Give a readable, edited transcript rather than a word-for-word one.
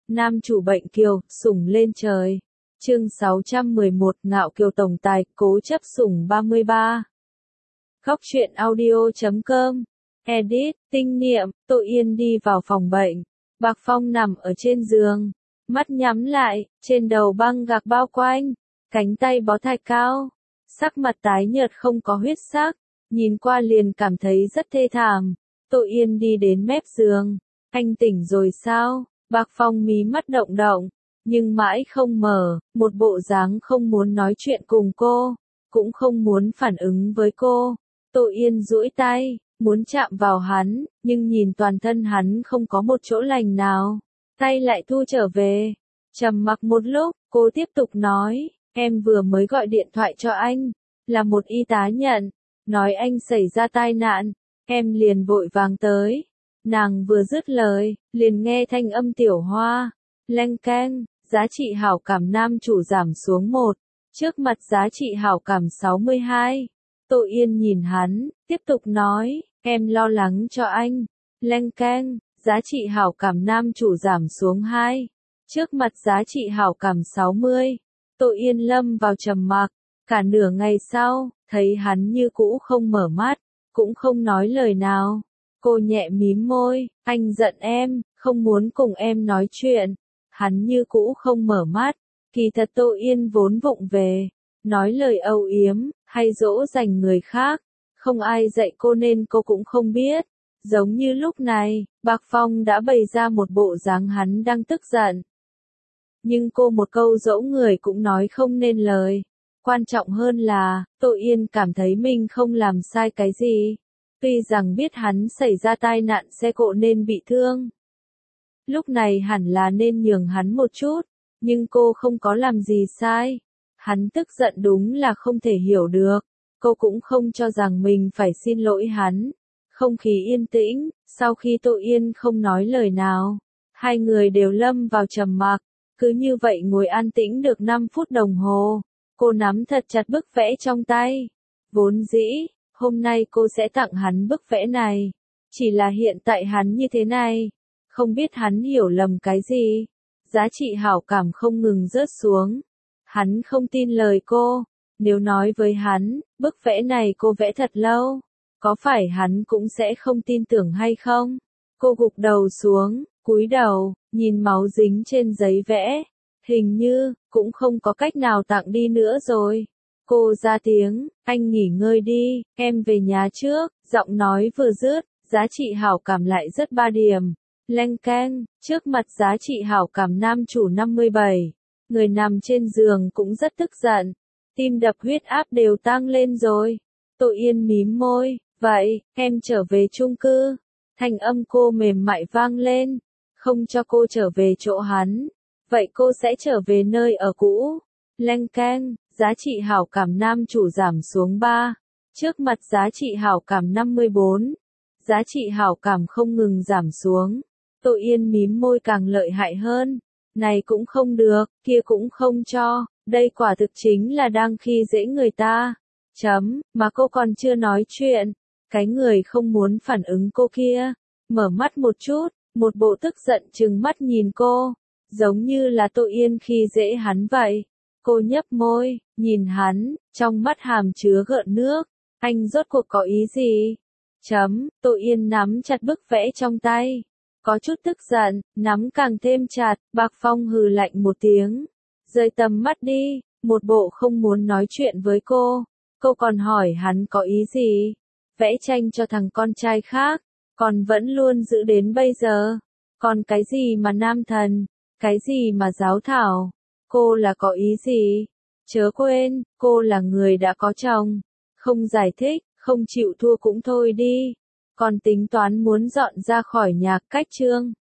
Nam chủ bệnh kiều, sủng lên trời. Chương 611 Ngạo kiều tổng tài, cố chấp sủng 33. Góc truyện audio.com. Edit, tinh niệm, Tội Yên đi vào phòng bệnh. Bạc Phong nằm ở trên giường, mắt nhắm lại, trên đầu băng gạc bao quanh, cánh tay bó thạch cao, sắc mặt tái nhợt không có huyết sắc, nhìn qua liền cảm thấy rất thê thảm. Tội Yên đi đến mép giường, anh tỉnh rồi sao? Bạc Phong mí mắt động động, nhưng mãi không mở, một bộ dáng không muốn nói chuyện cùng cô, cũng không muốn phản ứng với cô. Tội Yên duỗi tay, muốn chạm vào hắn, nhưng nhìn toàn thân hắn không có một chỗ lành nào, tay lại thu trở về. Trầm mặc một lúc, cô tiếp tục nói, em vừa mới gọi điện thoại cho anh, là một y tá nhận, nói anh xảy ra tai nạn, em liền vội vàng tới. Nàng vừa dứt lời, liền nghe thanh âm Tiểu Hoa, leng keng, giá trị hảo cảm nam chủ giảm xuống 1, trước mặt giá trị hảo cảm 62. Tội Yên nhìn hắn, tiếp tục nói, em lo lắng cho anh, leng keng, giá trị hảo cảm nam chủ giảm xuống 2, trước mặt giá trị hảo cảm 60. Tội Yên lâm vào trầm mặc, cả nửa ngày sau, thấy hắn như cũ không mở mắt, cũng không nói lời nào. Cô nhẹ mím môi, anh giận em, không muốn cùng em nói chuyện. Hắn như cũ không mở mắt, kỳ thật Tội Yên vốn vụng về, nói lời âu yếm, hay dỗ dành người khác. Không ai dạy cô nên cô cũng không biết. Giống như lúc này, Bạc Phong đã bày ra một bộ dáng hắn đang tức giận. Nhưng cô một câu dỗ người cũng nói không nên lời. Quan trọng hơn là, Tội Yên cảm thấy mình không làm sai cái gì. Tuy rằng biết hắn xảy ra tai nạn xe cộ nên bị thương. Lúc này hẳn là nên nhường hắn một chút, nhưng cô không có làm gì sai. Hắn tức giận đúng là không thể hiểu được, cô cũng không cho rằng mình phải xin lỗi hắn. Không khí yên tĩnh, sau khi Tội Yên không nói lời nào, hai người đều lâm vào trầm mặc, cứ như vậy ngồi an tĩnh được 5 phút đồng hồ. Cô nắm thật chặt bức vẽ trong tay. Vốn dĩ, hôm nay cô sẽ tặng hắn bức vẽ này. Chỉ là hiện tại hắn như thế này. Không biết hắn hiểu lầm cái gì. Giá trị hảo cảm không ngừng rớt xuống. Hắn không tin lời cô. Nếu nói với hắn, bức vẽ này cô vẽ thật lâu. Có phải hắn cũng sẽ không tin tưởng hay không? Cô gục đầu xuống, cúi đầu, nhìn máu dính trên giấy vẽ. Hình như, cũng không có cách nào tặng đi nữa rồi. Cô ra tiếng, anh nghỉ ngơi đi, em về nhà trước. Giọng nói vừa dứt, giá trị hảo cảm lại rất 3 điểm. Leng keng, trước mặt giá trị hảo cảm nam chủ 57. Người nằm trên giường cũng rất tức giận. Tim đập huyết áp đều tăng lên rồi. Tội Yên mím môi, vậy, em trở về chung cư. Thanh âm cô mềm mại vang lên. Không cho cô trở về chỗ hắn. Vậy cô sẽ trở về nơi ở cũ. Leng keng, giá trị hảo cảm nam chủ giảm xuống 3. Trước mặt giá trị hảo cảm 54. Giá trị hảo cảm không ngừng giảm xuống. Tội Yên mím môi càng lợi hại hơn. Này cũng không được, kia cũng không cho. Đây quả thực chính là đang khi dễ người ta. Mà cô còn chưa nói chuyện. Cái người không muốn phản ứng cô kia. Mở mắt một chút, một bộ tức giận trừng mắt nhìn cô. Giống như là Tội Yên khi dễ hắn vậy. Cô nhấp môi, nhìn hắn, trong mắt hàm chứa gợn nước. Anh rốt cuộc có ý gì? Tội Yên nắm chặt bức vẽ trong tay. Có chút tức giận, nắm càng thêm chặt. Bạc Phong hừ lạnh một tiếng. Rời tầm mắt đi, một bộ không muốn nói chuyện với cô. Cô còn hỏi hắn có ý gì? Vẽ tranh cho thằng con trai khác, còn vẫn luôn giữ đến bây giờ. Còn cái gì mà nam thần? Cái gì mà giáo thảo? Cô là có ý gì? Chớ quên, cô là người đã có chồng. Không giải thích, không chịu thua cũng thôi đi. Còn tính toán muốn dọn ra khỏi nhà cách chương.